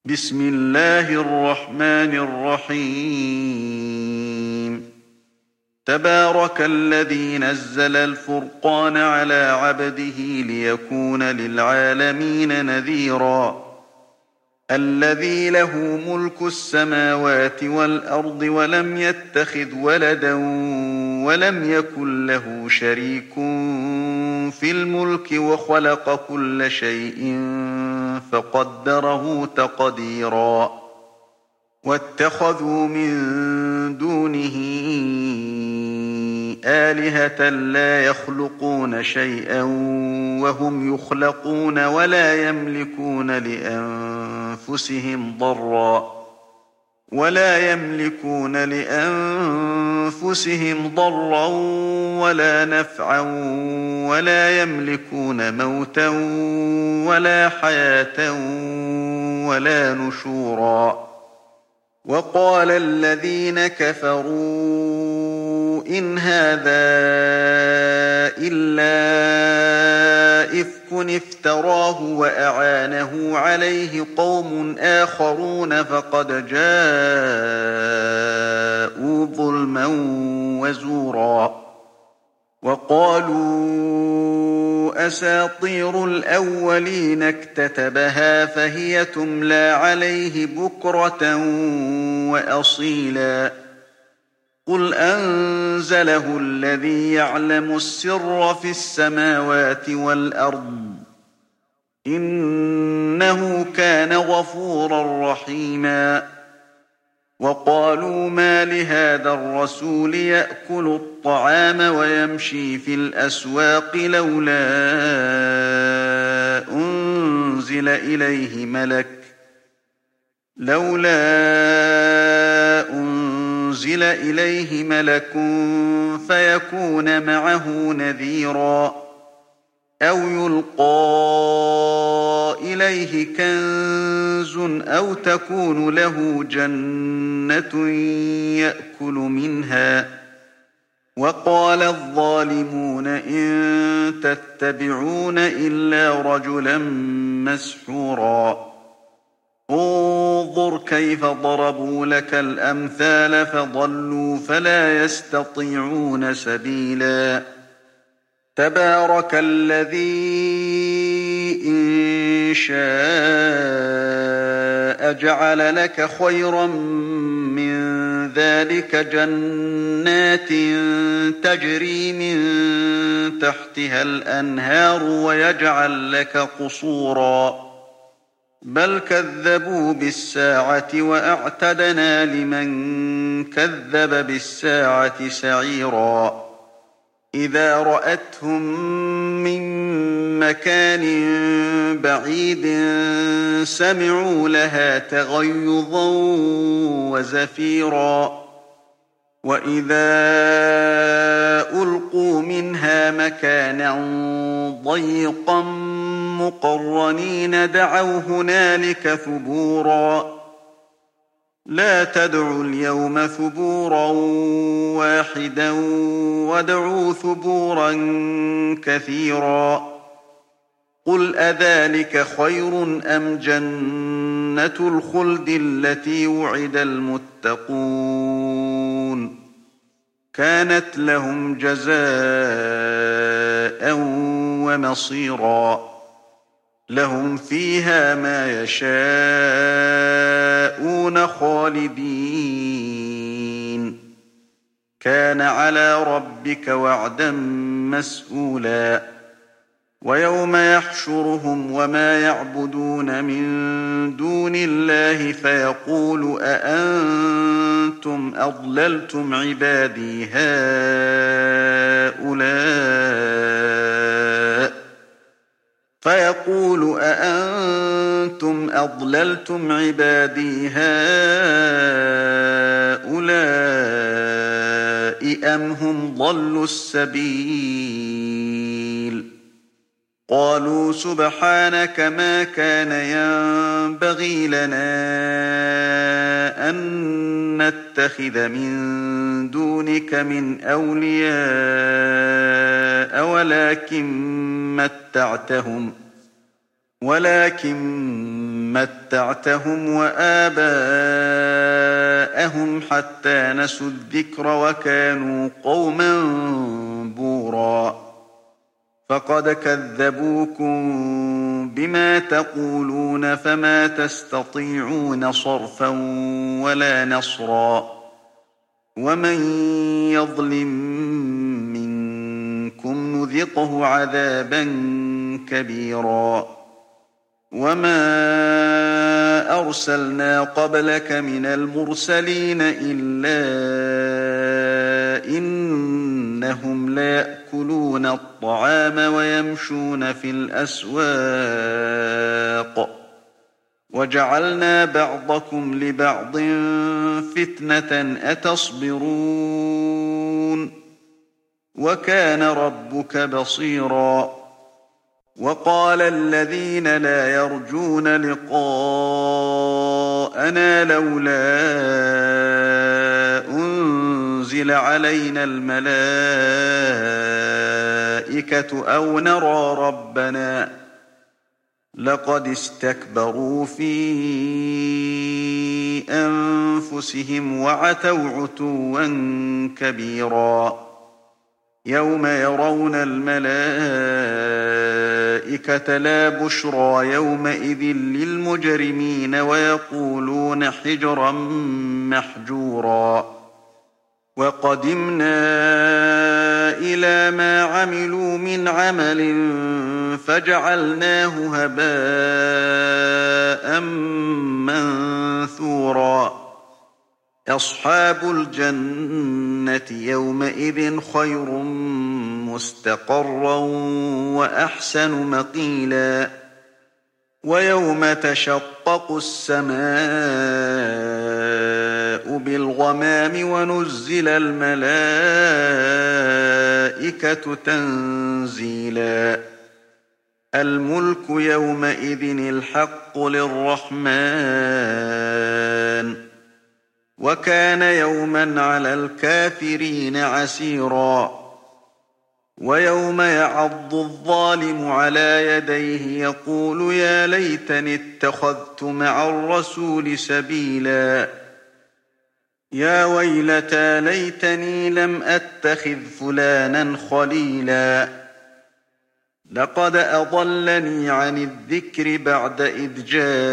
بسم الله الرحمن الرحيم. تبارك الذي نزل الفرقان على عبده ليكون للعالمين نذيرا. الذي له ملك السماوات والأرض ولم يتخذ ولدا ولم يكن له شريك في الملك وخلق كل شيء فقدره تقديرا. واتخذوا من دونه آلهة لا يخلقون شيئا وهم يخلقون ولا يملكون لأنفسهم ضرا ولا نفعا ولا يملكون موتا ولا حياة ولا نشورا. وقال الذين كفروا إن هذا إلا إفك افتراه وأعانه عليه قوم آخرون فقد جاءوا ظلما وزورا. وقالوا أساطير الأولين اكتتبها فهي تملى عليه بكرة وأصيلا. قل أنزله الذي يعلم السر في السماوات والأرض إنه كان غفورا رحيما. وقالوا ما لهذا الرسول يأكل الطعام ويمشي في الأسواق لولا أنزل إليه ملك فيكون معه نذيرا. أو يلقى إليه كنز أو تكون له جنة يأكل منها. وقال الظالمون إن تتبعون إلا رجلا مسحورا. انظر كيف ضربوا لك الأمثال فضلوا فلا يستطيعون سبيلا. تبارك الذي إن شاء جعل لك خيرا من ذلك جنات تجري من تحتها الأنهار ويجعل لك قصورا. بل كذبوا بالساعة وأعتدنا لمن كذب بالساعة سعيرا. إذا رأتهم من مكان بعيد سمعوا لها تغيظا وزفيرا. وإذا ألقوا منها مكانا ضيقا مقرنين دعوا هنالك ثبورا. لا تدعوا اليوم ثبورا واحدا وادعوا ثبورا كثيرا. قل أذلك خير أم جنة الخلد التي وعد المتقون كانت لهم جزاء ومصيرا. لهم فيها ما يشاءون خالدين. كان على ربك وعدا مسئولا. ويوم يحشرهم وما يعبدون من دون الله فيقول أأنتم أضللتم عبادي هؤلاء أم هم ضلوا السبيل. قالوا سبحانك ما كان ينبغي لنا أن نتخذ من دونك من أولياء ولكن متعتهم وآباءهم حتى نسوا الذكر وكانوا قوما بورا فقد كذبوكم بما تقولون فما تستطيعون صرفا ولا نصرا ومن يظلم منكم نذقه عذابا كبيرا وما أرسلنا قبلك من المرسلين إلا إنهم ليأكلون الطعام ويمشون في الأسواق وجعلنا بعضكم لبعض فتنة أتصبرون وكان ربك بصيرا وقال الذين لا يرجون لقاءنا لولا أنزل علينا الملائكة أو نرى ربنا لقد استكبروا في أنفسهم وعتوا عتوا كبيرا يوم يرون الملائكة لا بشرى يومئذ للمجرمين ويقولون حجرا محجورا وقدمنا إلى ما عملوا من عمل فجعلناه هباء منثورا أصحاب الجنة يومئذ خير مستقرا وأحسن مقيلا ويوم تشقق السماء بالغمام ونزل الملائكة تنزيلا الملك يومئذ الحق للرحمن وكان يوما على الكافرين عسيرا ويوم يعض الظالم على يديه يقول يا ليتني اتخذت مع الرسول سبيلا يا ويلتى ليتني لم أتخذ فلانا خليلا لقد أضلني عن الذكر بعد إذ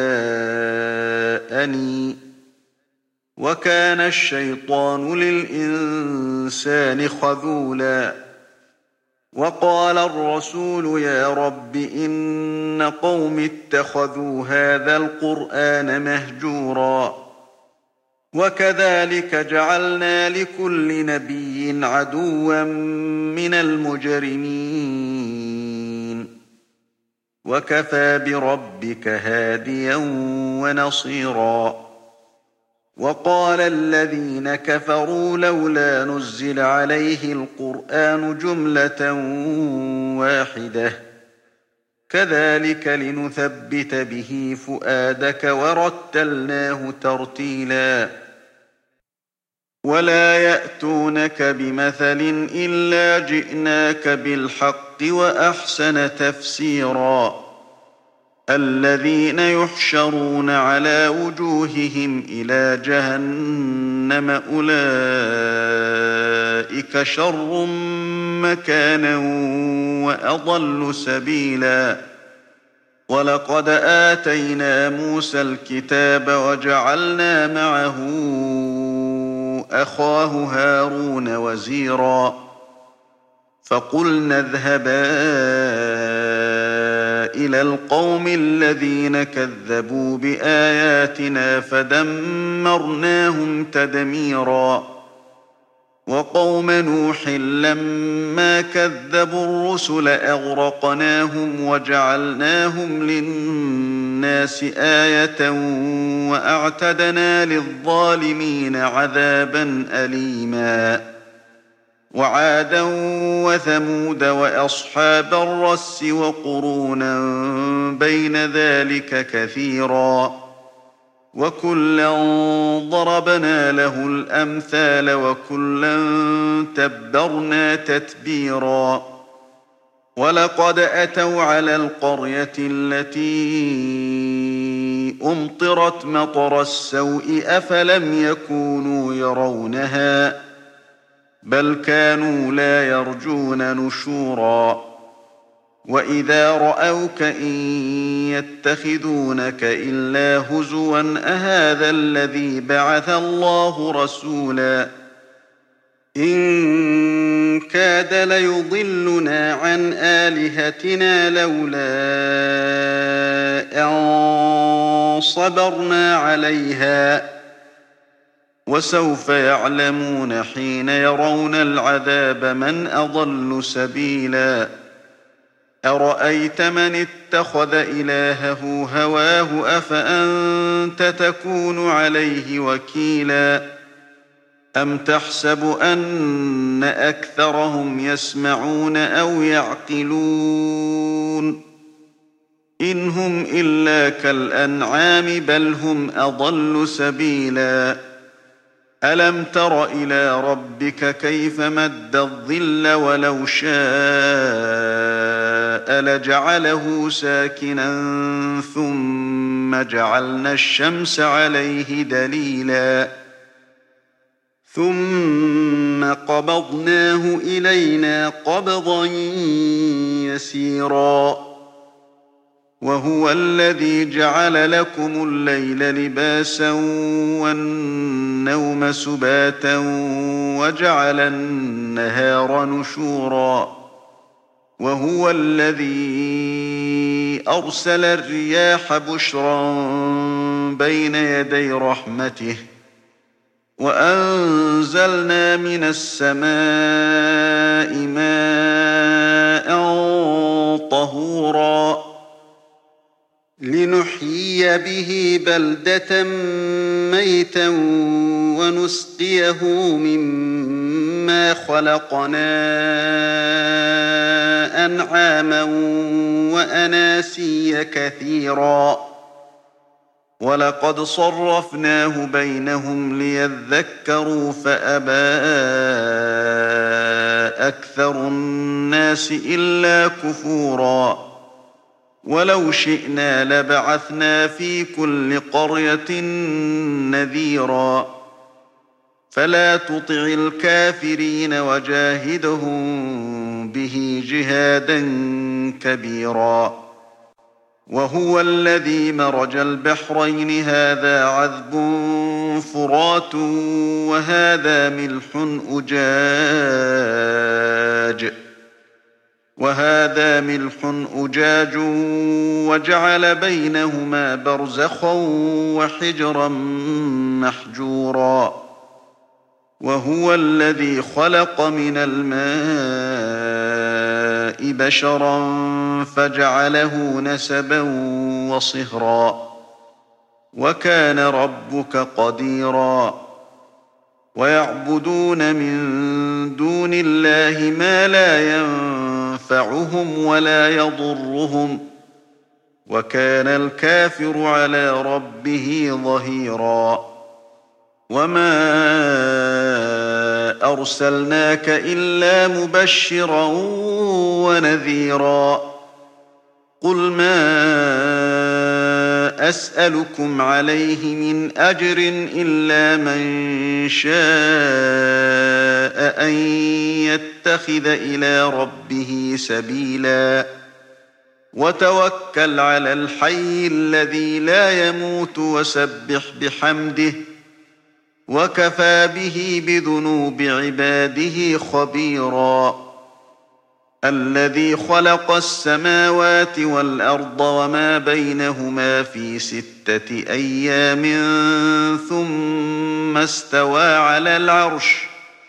جاءني وكان الشيطان للإنسان خذولا وقال الرسول يا رب إن قوم اتخذوا هذا القرآن مهجورا وكذلك جعلنا لكل نبي عدوا من المجرمين وكفى بربك هاديا ونصيرا وقال الذين كفروا لولا نزل عليه القرآن جملة واحدة كذلك لنثبت به فؤادك ورتلناه ترتيلا ولا يأتونك بمثل إلا جئناك بالحق وأحسن تفسيرا الذين يحشرون على وجوههم إلى جهنم أولئك شر مكانا وأضل سبيلا ولقد آتينا موسى الكتاب وجعلنا معه أخاه هارون وزيرا فقلنا اذهبا إلى القوم الذين كذبوا بآياتنا فدمرناهم تدميرا وقوم نوح لما كذبوا الرسل أغرقناهم وجعلناهم للناس آية وأعتدنا للظالمين عذابا أليما وعادا وثمود وأصحاب الرس وقرونا بين ذلك كثيرا وكلا ضربنا له الأمثال وكلا تبرنا تتبيرا ولقد أتوا على القرية التي أمطرت مطر السوء أفلم يكونوا يرونها بل كانوا لا يرجون نشورا وإذا رأوك إن يتخذونك إلا هزوا أهذا الذي بعث الله رسولا إن كاد ليضلنا عن آلهتنا لولا أن صبرنا عليها وسوف يعلمون حين يرون العذاب من أضل سبيلا أرأيت من اتخذ إلهه هواه أفأنت تكون عليه وكيلا أم تحسب أن أكثرهم يسمعون أو يعقلون إن هم إلا كالأنعام بل هم أضل سبيلا ألم تر إلى ربك كيف مد الظل ولو شاء لجعله ساكنا ثم جعلنا الشمس عليه دليلا ثم قبضناه إلينا قبضا يسيرا وهو الذي جعل لكم الليل لباسا والنوم سباتا وجعل النهار نشورا وهو الذي أرسل الرياح بشرا بين يدي رحمته وأنزلنا من السماء ماء طهورا لنحيي به بلدة ميتا ونسقيه مما خلقنا أنعاما وأناسيا كثيرا ولقد صرفناه بينهم ليذكروا فأبى أكثر الناس إلا كفورا ولو شئنا لبعثنا في كل قرية نذيرا فلا تطع الكافرين وجاهدهم به جهادا كبيرا وهو الذي مرج البحرين هذا عذب فرات وهذا ملح أجاج وجعل بينهما برزخا وحجرا محجورا وهو الذي خلق من الماء بشرا فجعله نسبا وصهرا وكان ربك قديرا ويعبدون من دون الله ما لا ينفعهم ولا يضرهم وكان الكافر على ربه ظهيرا وما أرسلناك إلا مبشرا ونذيرا قل ما أسألكم عليه من أجر إلا من شاء أن يتخذ إلى ربه سبيلا وتوكل على الحي الذي لا يموت وسبح بحمده وكفى به بذنوب عباده خبيرا الذي خلق السماوات والأرض وما بينهما في 6 أيام ثم استوى على العرش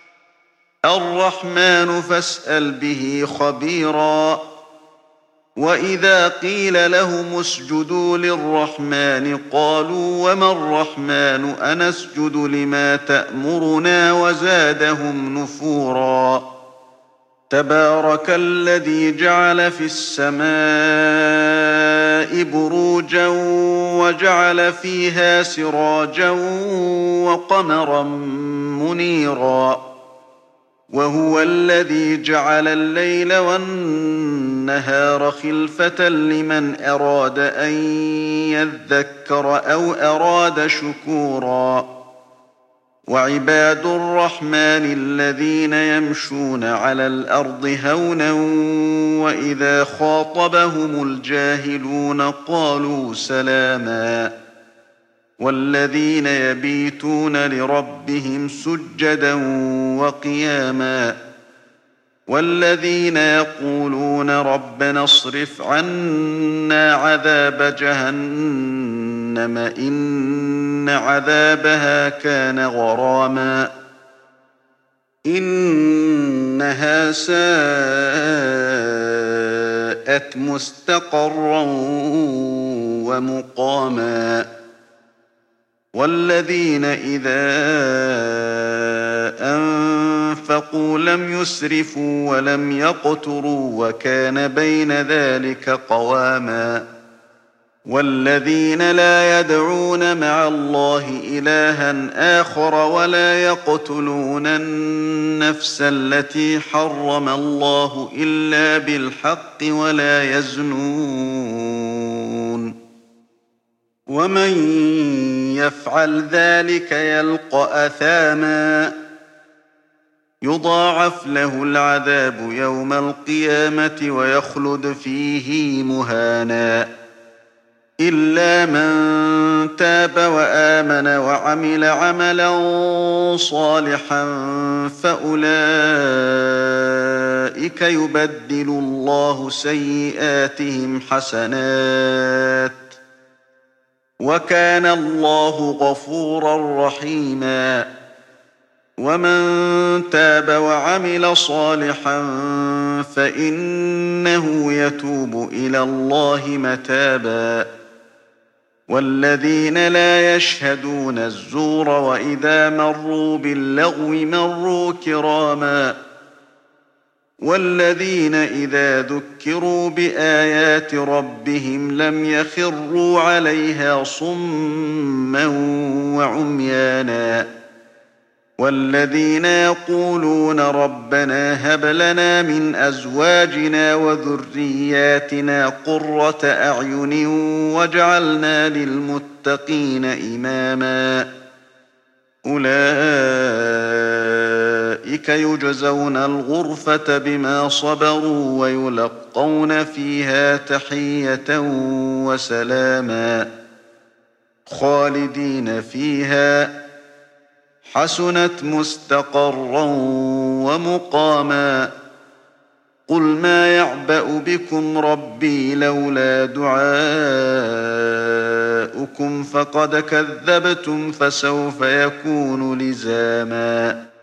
الرحمن فاسأل به خبيرا وإذا قيل لهم اسجدوا للرحمن قالوا وما الرحمن أنسجد لما تأمرنا وزادهم نفورا تبارك الذي جعل في السماء بروجا وجعل فيها سراجا وقمرا منيرا وهو الذي جعل الليل والنهار خلفة لمن أراد أن يذكر أو أراد شكورا وعباد الرحمن الذين يمشون على الأرض هونا وإذا خاطبهم الجاهلون قالوا سلاما والذين يبيتون لربهم سجدا وقياما والذين يقولون ربنا اصرف عنا عذاب جهنم إن عذابها كان غراما إنها ساءت مستقرا ومقاما والذين إذا أنفقوا لم يسرفوا ولم يقتروا وكان بين ذلك قواما والذين لا يدعون مع الله إلها آخر ولا يقتلون النفس التي حرم الله إلا بالحق ولا يزنون ومن يفعل ذلك يلقى أثاما يضاعف له العذاب يوم القيامة ويخلد فيه مهانا إلا من تاب وآمن وعمل عملا صالحا فأولئك يبدل الله سيئاتهم حسنات وكان الله غفورا رحيما ومن تاب وعمل صالحا فإنه يتوب إلى الله متابا والذين لا يشهدون الزور وإذا مروا باللغو مروا كراما والذين إذا ذكروا بآيات ربهم لم يخروا عليها صما وعميانا والذين يقولون ربنا هب لنا من أزواجنا وذرياتنا قرة أعين واجعلنا للمتقين إماما أولئك يجزون الغرفة بما صبروا ويلقون فيها تحية وسلاما خالدين فيها حسنت مستقرا ومقاما قل ما يعبأ بكم ربي لولا دعاؤكم فقد كذبتم فسوف يكون لزاما